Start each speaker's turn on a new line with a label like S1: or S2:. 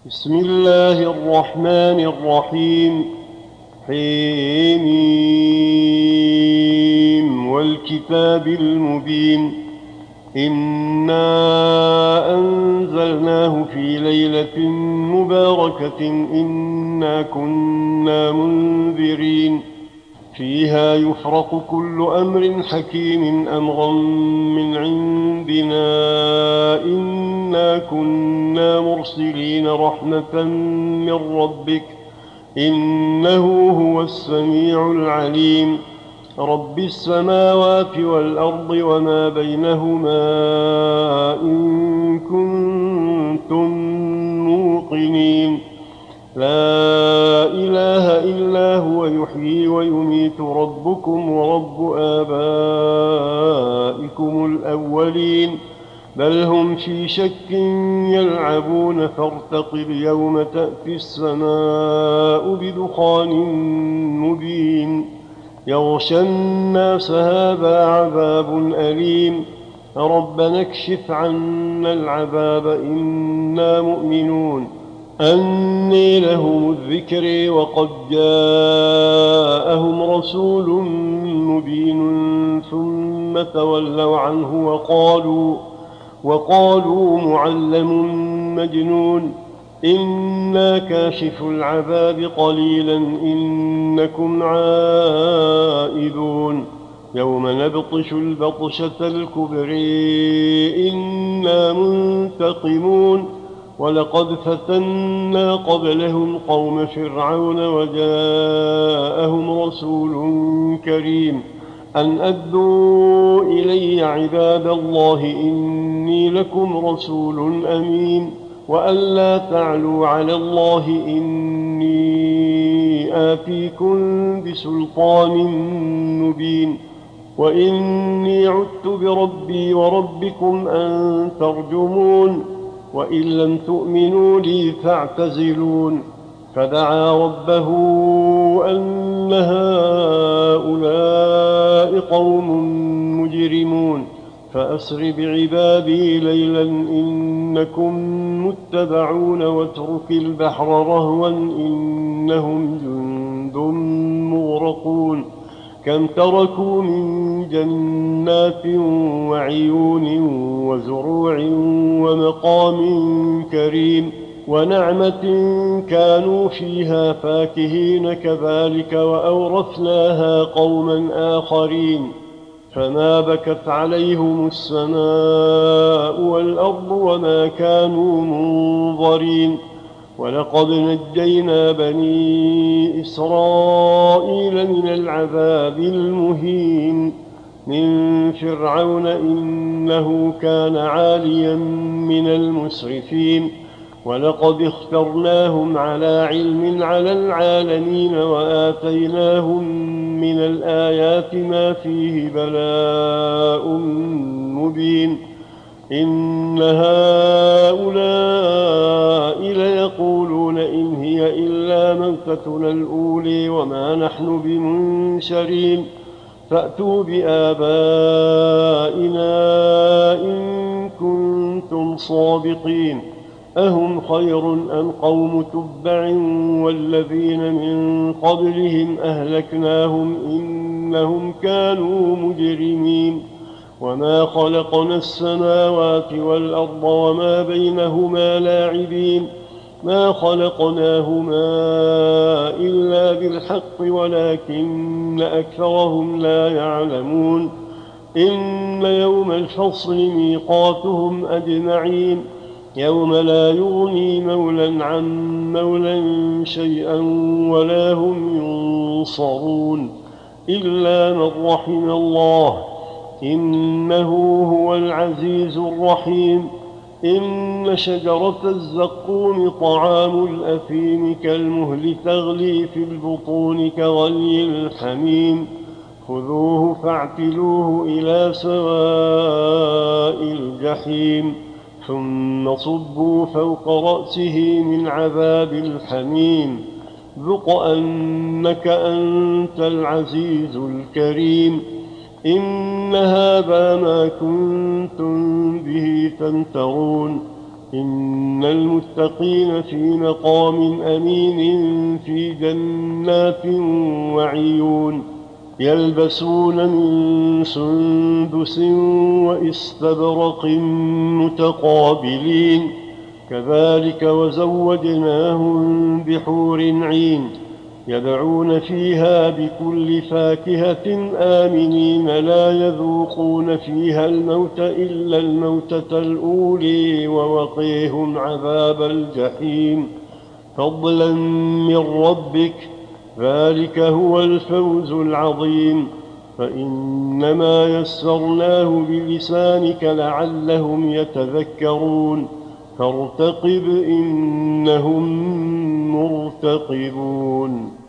S1: بسم الله الرحمن الرحيم. حميم والكتاب المبين. إنا أنزلناه في ليلة مباركة إنا كنا منذرين فيها يفرق كل أمر حكيم أمرا من عندنا إنا كنا مرسلين رحمة من ربك إنه هو السميع العليم. رب السماوات والأرض وما بينهما إن كنتم موقنين. لا إله إلا هو يحيي ويميت ربكم ورب آبائكم الأولين بل هم في شك يلعبون فارتقب يوم تأتي السماء بدخان مبين يغشى الناس هذا عذاب أليم ربنا اكشف عنا العذاب إنا مؤمنون. أني لهم الذكر وقد جاءهم رسول مبين ثم تولوا عنه وقالوا معلم مجنون إنا كاشف العذاب قليلا إنكم عائدون يوم نبطش البطشة الكبرى إنا منتقمون ولقد فتنا قبلهم قوم فرعون وجاءهم رسول كريم أن أدوا إلي عباد الله إني لكم رسول أمين وأن لا تعلوا على الله إني آتيكم بسلطان مبين وإني عدت بربي وربكم أن ترجمون وإن لم تؤمنوا لي فاعتزلون. فدعا ربه أن هؤلاء قوم مجرمون فأسر بعبادي ليلا إنكم متبعون واترك البحر رهوا إنهم جند مغرقون كم تركوا من جنات وعيون وزروع ومقام كريم ونعمة كانوا فيها فاكهين كذلك وأورثناها قوما آخرين فما بكت عليهم السماء والأرض وما كانوا منظرين. ولقد نجينا بني إسرائيل من العذاب المهين من فرعون إنه كان عاليا من المسرفين ولقد اخترناهم على علم على العالمين وآتيناهم من الآيات ما فيه بلاء مبين. إن هؤلاء ليقولون إن هي إلا موتتنا الأولى وما نحن بمنشرين فأتوا بآبائنا إن كنتم صادقين أهم خير أم قوم تبع والذين من قبلهم أهلكناهم إنهم كانوا مجرمين. وما خلقنا السماوات والأرض وما بينهما لاعبين ما خلقناهما إلا بالحق ولكن أكثرهم لا يعلمون. إن يوم الفصل ميقاتهم أجمعين يوم لا يغني مولا عن مولا شيئا ولا هم ينصرون إلا من رحم الله إنه هو العزيز الرحيم. إن شجرة الزقوم طعام الأثيم كالمهل تغلي في البطون كغلي الحميم خذوه فاعتلوه إلى سواء الجحيم ثم صبوا فوق رأسه من عذاب الحميم ذق أنك أنت العزيز الكريم. إن هذا ما كنتم به تمترون إن المتقين في مقام أمين في جنات وعيون يلبسون من سندس وإستبرق متقابلين كذلك وزوجناهم بحور عين يدعون فيها بكل فاكهة آمنين لا يذوقون فيها الموت إلا الموتة الأولي ووقيهم عذاب الجحيم فضلا من ربك ذلك هو الفوز العظيم فإنما يسرناه بلسانك لعلهم يتذكرون فارتقب إنهم مرتقبون